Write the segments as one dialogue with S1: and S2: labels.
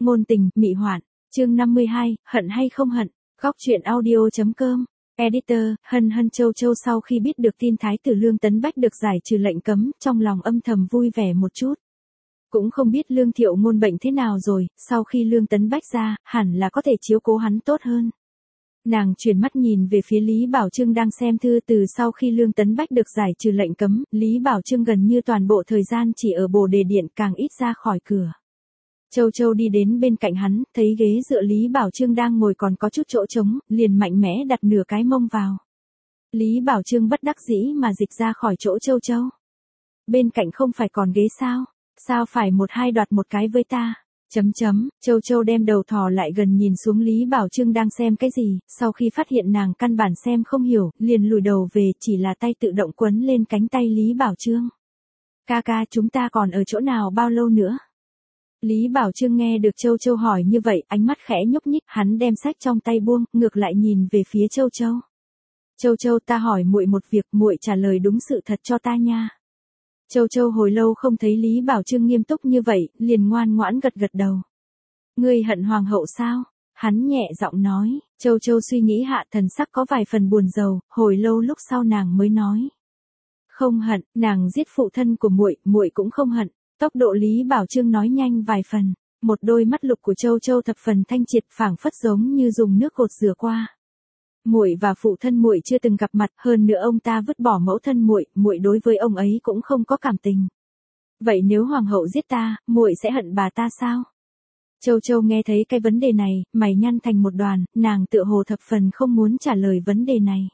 S1: Ngôn tình, mị hoạn. Chương 52, hận hay không hận. Góc truyện audio.com. Editor, Hân Hân Châu Châu sau khi biết được tin Thái tử Lương Tấn Bách được giải trừ lệnh cấm, trong lòng âm thầm vui vẻ một chút. Cũng không biết Lương Thiệu Ngôn bệnh thế nào rồi, sau khi Lương Tấn Bách ra, hẳn là có thể chiếu cố hắn tốt hơn. Nàng chuyển mắt nhìn về phía Lý Bảo Trương đang xem thư từ sau khi Lương Tấn Bách được giải trừ lệnh cấm, Lý Bảo Trương gần như toàn bộ thời gian chỉ ở Bồ Đề Điện, càng ít ra khỏi cửa. Châu Châu đi đến bên cạnh hắn, thấy ghế dựa Lý Bảo Trương đang ngồi còn có chút chỗ trống, liền mạnh mẽ đặt nửa cái mông vào. Lý Bảo Trương bất đắc dĩ mà dịch ra khỏi chỗ Châu Châu. Bên cạnh không phải còn ghế sao? Sao phải một hai đoạt một cái với ta? Châu Châu đem đầu thò lại gần nhìn xuống Lý Bảo Trương đang xem cái gì, sau khi phát hiện nàng căn bản xem không hiểu, liền lùi đầu về, chỉ là tay tự động quấn lên cánh tay Lý Bảo Trương. Ca ca, chúng ta còn ở chỗ nào bao lâu nữa? Lý Bảo Trương nghe được Châu Châu hỏi như vậy, ánh mắt khẽ nhúc nhích, hắn đem sách trong tay buông, ngược lại nhìn về phía Châu Châu. Châu Châu, ta hỏi muội một việc, muội trả lời đúng sự thật cho ta nha. Châu Châu hồi lâu không thấy Lý Bảo Trương nghiêm túc như vậy, liền ngoan ngoãn gật gật đầu. Ngươi hận hoàng hậu sao? Hắn nhẹ giọng nói. Châu Châu suy nghĩ hạ, thần sắc có vài phần buồn rầu, hồi lâu lúc sau nàng mới nói. Không hận, nàng giết phụ thân của muội, muội cũng không hận. Tốc độ Lý Bảo Trương nói nhanh vài phần, một đôi mắt lục của Châu Châu thập phần thanh triệt, phảng phất giống như dùng nước gột rửa qua. Muội và phụ thân muội chưa từng gặp mặt, hơn nữa ông ta vứt bỏ mẫu thân muội, muội đối với ông ấy cũng không có cảm tình. Vậy nếu hoàng hậu giết ta, muội sẽ hận bà ta sao? Châu Châu nghe thấy cái vấn đề này, mày nhăn thành một đoàn, nàng tựa hồ thập phần không muốn trả lời vấn đề này.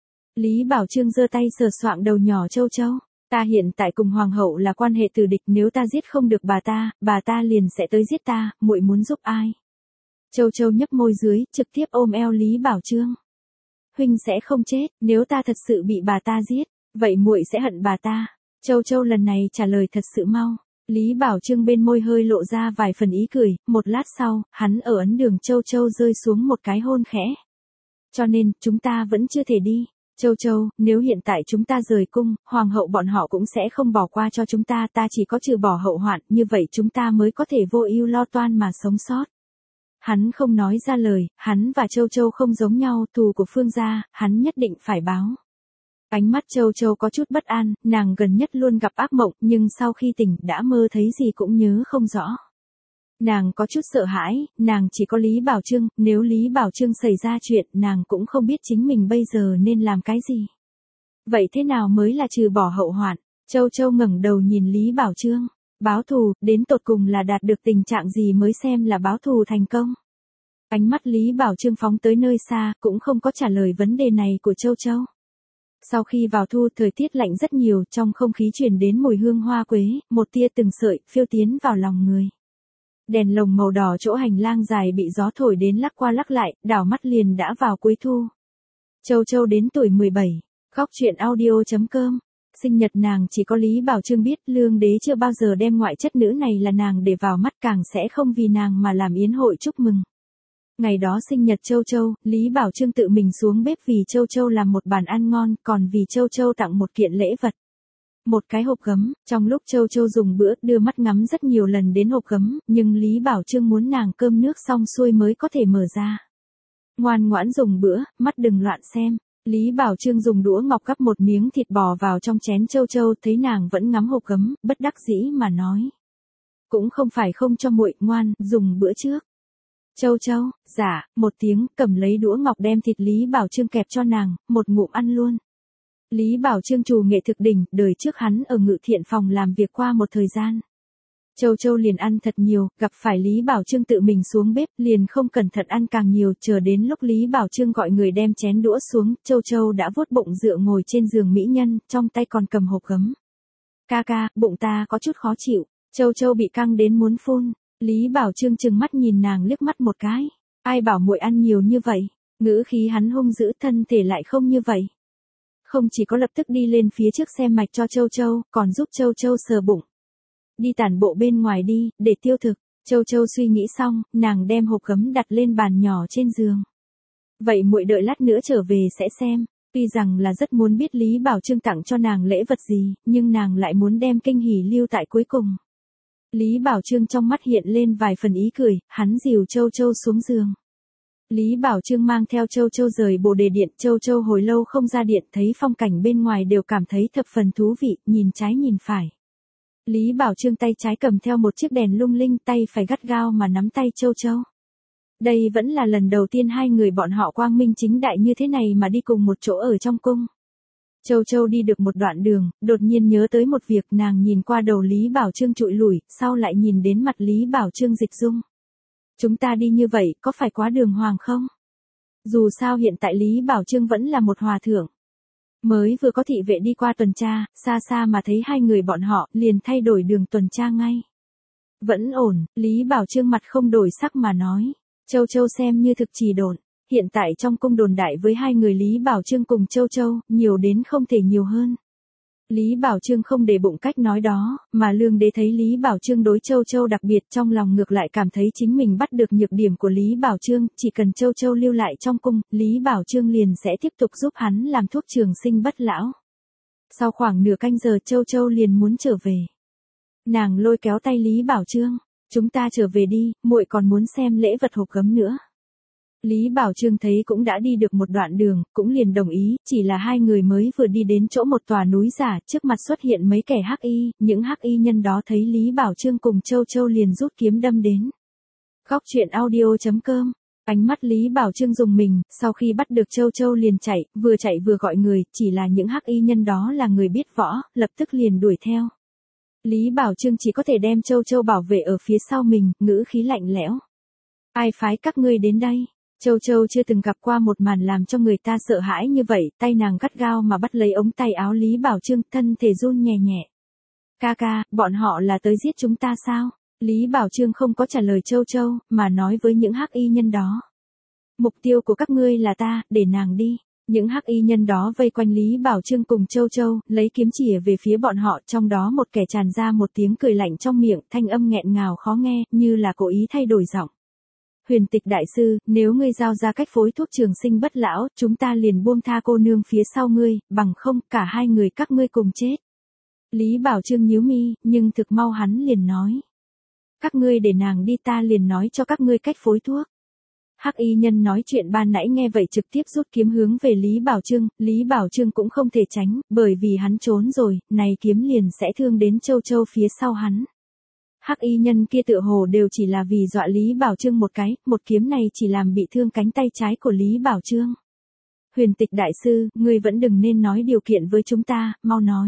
S1: Lý Bảo Trương giơ tay sờ soạng đầu nhỏ Châu Châu. Ta hiện tại cùng hoàng hậu là quan hệ tử địch, nếu ta giết không được bà ta liền sẽ tới giết ta, muội muốn giúp ai? Châu Châu nhấp môi dưới, trực tiếp ôm eo Lý Bảo Trương. Huynh sẽ không chết, nếu ta thật sự bị bà ta giết, vậy muội sẽ hận bà ta. Châu Châu lần này trả lời thật sự mau. Lý Bảo Trương bên môi hơi lộ ra vài phần ý cười, một lát sau, hắn ở ấn đường Châu Châu rơi xuống một cái hôn khẽ. Cho nên, chúng ta vẫn chưa thể đi. Châu Châu, nếu hiện tại chúng ta rời cung, hoàng hậu bọn họ cũng sẽ không bỏ qua cho chúng ta, ta chỉ có trừ bỏ hậu hoạn, như vậy chúng ta mới có thể vô ưu lo toan mà sống sót. Hắn không nói ra lời, hắn và Châu Châu không giống nhau, thù của Phương gia, hắn nhất định phải báo. Ánh mắt Châu Châu có chút bất an, nàng gần nhất luôn gặp ác mộng, nhưng sau khi tỉnh đã mơ thấy gì cũng nhớ không rõ. Nàng có chút sợ hãi, nàng chỉ có Lý Bảo Trương, nếu Lý Bảo Trương xảy ra chuyện, nàng cũng không biết chính mình bây giờ nên làm cái gì. Vậy thế nào mới là trừ bỏ hậu hoạn? Châu Châu ngẩng đầu nhìn Lý Bảo Trương. Báo thù, đến tột cùng là đạt được tình trạng gì mới xem là báo thù thành công? Ánh mắt Lý Bảo Trương phóng tới nơi xa, cũng không có trả lời vấn đề này của Châu Châu. Sau khi vào thu, thời tiết lạnh rất nhiều, trong không khí truyền đến mùi hương hoa quế, một tia từng sợi, phiêu tiến vào lòng người. Đèn lồng màu đỏ chỗ hành lang dài bị gió thổi đến lắc qua lắc lại, đảo mắt liền đã vào cuối thu. Châu Châu đến tuổi 17, góc truyện audio.com. Sinh nhật nàng chỉ có Lý Bảo Trương biết, Lương Đế chưa bao giờ đem ngoại chất nữ này là nàng để vào mắt, càng sẽ không vì nàng mà làm yến hội chúc mừng. Ngày đó sinh nhật Châu Châu, Lý Bảo Trương tự mình xuống bếp vì Châu Châu làm một bàn ăn ngon, còn vì Châu Châu tặng một kiện lễ vật. Một cái hộp gấm, trong lúc Châu Châu dùng bữa, đưa mắt ngắm rất nhiều lần đến hộp gấm, nhưng Lý Bảo Trương muốn nàng cơm nước xong xuôi mới có thể mở ra. Ngoan ngoãn dùng bữa, mắt đừng loạn xem. Lý Bảo Trương dùng đũa ngọc gắp một miếng thịt bò vào trong chén Châu Châu, thấy nàng vẫn ngắm hộp gấm, bất đắc dĩ mà nói. Cũng không phải không cho muội, ngoan, dùng bữa trước. Châu Châu, dạ, một tiếng, cầm lấy đũa ngọc đem thịt Lý Bảo Trương kẹp cho nàng, một ngụm ăn luôn. Lý Bảo Trương trù nghệ thực đỉnh, đời trước hắn ở Ngự Thiện phòng làm việc qua một thời gian. Châu Châu liền ăn thật nhiều, gặp phải Lý Bảo Trương tự mình xuống bếp, liền không cẩn thận ăn càng nhiều, chờ đến lúc Lý Bảo Trương gọi người đem chén đũa xuống, Châu Châu đã vuốt bụng dựa ngồi trên giường mỹ nhân, trong tay còn cầm hộp gấm. Ca ca, bụng ta có chút khó chịu. Châu Châu bị căng đến muốn phun. Lý Bảo Trương trừng mắt nhìn nàng liếc mắt một cái. Ai bảo muội ăn nhiều như vậy? Ngữ khí hắn hung dữ, thân thể lại không như vậy. Không chỉ có lập tức đi lên phía trước xem mạch cho Châu Châu, còn giúp Châu Châu sờ bụng. Đi tản bộ bên ngoài đi, để tiêu thực. Châu Châu suy nghĩ xong, nàng đem hộp gấm đặt lên bàn nhỏ trên giường. Vậy muội đợi lát nữa trở về sẽ xem. Tuy rằng là rất muốn biết Lý Bảo Trương tặng cho nàng lễ vật gì, nhưng nàng lại muốn đem kinh hỉ lưu tại cuối cùng. Lý Bảo Trương trong mắt hiện lên vài phần ý cười, hắn dìu Châu Châu xuống giường. Lý Bảo Trương mang theo Châu Châu rời Bồ Đề Điện, Châu Châu hồi lâu không ra điện, thấy phong cảnh bên ngoài đều cảm thấy thập phần thú vị, nhìn trái nhìn phải. Lý Bảo Trương tay trái cầm theo một chiếc đèn lung linh, tay phải gắt gao mà nắm tay Châu Châu. Đây vẫn là lần đầu tiên hai người bọn họ quang minh chính đại như thế này mà đi cùng một chỗ ở trong cung. Châu Châu đi được một đoạn đường, đột nhiên nhớ tới một việc, nàng nhìn qua đầu Lý Bảo Trương trụi lủi, sau lại nhìn đến mặt Lý Bảo Trương dịch dung. Chúng ta đi như vậy, có phải quá đường hoàng không? Dù sao hiện tại Lý Bảo Trương vẫn là một hòa thượng. Mới vừa có thị vệ đi qua tuần tra, xa xa mà thấy hai người bọn họ, liền thay đổi đường tuần tra ngay. Vẫn ổn, Lý Bảo Trương mặt không đổi sắc mà nói. Châu Châu xem như thực trì độn. Hiện tại trong cung đồn đại với hai người Lý Bảo Trương cùng Châu Châu, nhiều đến không thể nhiều hơn. Lý Bảo Trương không để bụng cách nói đó, mà Lương Đế thấy Lý Bảo Trương đối Châu Châu đặc biệt, trong lòng ngược lại cảm thấy chính mình bắt được nhược điểm của Lý Bảo Trương, chỉ cần Châu Châu lưu lại trong cung, Lý Bảo Trương liền sẽ tiếp tục giúp hắn làm thuốc trường sinh bất lão. Sau khoảng nửa canh giờ Châu Châu liền muốn trở về. Nàng lôi kéo tay Lý Bảo Trương, chúng ta trở về đi, muội còn muốn xem lễ vật hộp gấm nữa. Lý Bảo Trương thấy cũng đã đi được một đoạn đường, cũng liền đồng ý, chỉ là hai người mới vừa đi đến chỗ một tòa núi giả, trước mặt xuất hiện mấy kẻ hắc y, những hắc y nhân đó thấy Lý Bảo Trương cùng Châu Châu liền rút kiếm đâm đến. Góc truyện audio.com. Ánh mắt Lý Bảo Trương dùng mình, sau khi bắt được Châu Châu liền chạy vừa gọi người, chỉ là những hắc y nhân đó là người biết võ, lập tức liền đuổi theo. Lý Bảo Trương chỉ có thể đem Châu Châu bảo vệ ở phía sau mình, ngữ khí lạnh lẽo. Ai phái các ngươi đến đây? Châu Châu chưa từng gặp qua một màn làm cho người ta sợ hãi như vậy, tay nàng gắt gao mà bắt lấy ống tay áo Lý Bảo Trương, thân thể run nhẹ nhẹ. Ca ca, bọn họ là tới giết chúng ta sao? Lý Bảo Trương không có trả lời Châu Châu, mà nói với những hắc y nhân đó. Mục tiêu của các ngươi là ta, để nàng đi. Những hắc y nhân đó vây quanh Lý Bảo Trương cùng Châu Châu, lấy kiếm chỉa về phía bọn họ, trong đó một kẻ tràn ra một tiếng cười lạnh trong miệng, thanh âm nghẹn ngào khó nghe, như là cố ý thay đổi giọng. Huyền Tịch đại sư, nếu ngươi giao ra cách phối thuốc trường sinh bất lão, chúng ta liền buông tha cô nương phía sau ngươi, bằng không, cả hai người các ngươi cùng chết. Lý Bảo Trương nhíu mi, nhưng thực mau hắn liền nói. Các ngươi để nàng đi, ta liền nói cho các ngươi cách phối thuốc. Hắc y nhân nói chuyện ban nãy nghe vậy trực tiếp rút kiếm hướng về Lý Bảo Trương cũng không thể tránh, bởi vì hắn trốn rồi, này kiếm liền sẽ thương đến Châu Châu phía sau hắn. Hắc y nhân kia tựa hồ đều chỉ là vì dọa Lý Bảo Trương một cái, một kiếm này chỉ làm bị thương cánh tay trái của Lý Bảo Trương. Huyền Tịch đại sư, ngươi vẫn đừng nên nói điều kiện với chúng ta, mau nói.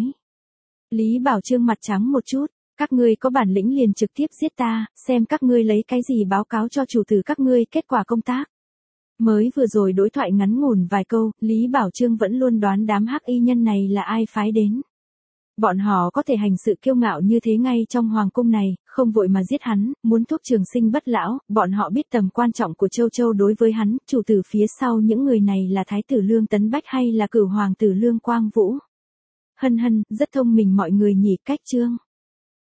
S1: Lý Bảo Trương mặt trắng một chút, các ngươi có bản lĩnh liền trực tiếp giết ta, xem các ngươi lấy cái gì báo cáo cho chủ tử các ngươi kết quả công tác. Mới vừa rồi đối thoại ngắn ngủn vài câu, Lý Bảo Trương vẫn luôn đoán đám hắc y nhân này là ai phái đến. Bọn họ có thể hành sự kiêu ngạo như thế ngay trong hoàng cung này, không vội mà giết hắn, muốn thuốc trường sinh bất lão, bọn họ biết tầm quan trọng của Châu Châu đối với hắn, chủ tử phía sau những người này là Thái tử Lương Tấn Bách hay là Cửu Hoàng tử Lương Quang Vũ. Hân hân, rất thông minh mọi người nhỉ, cách chương.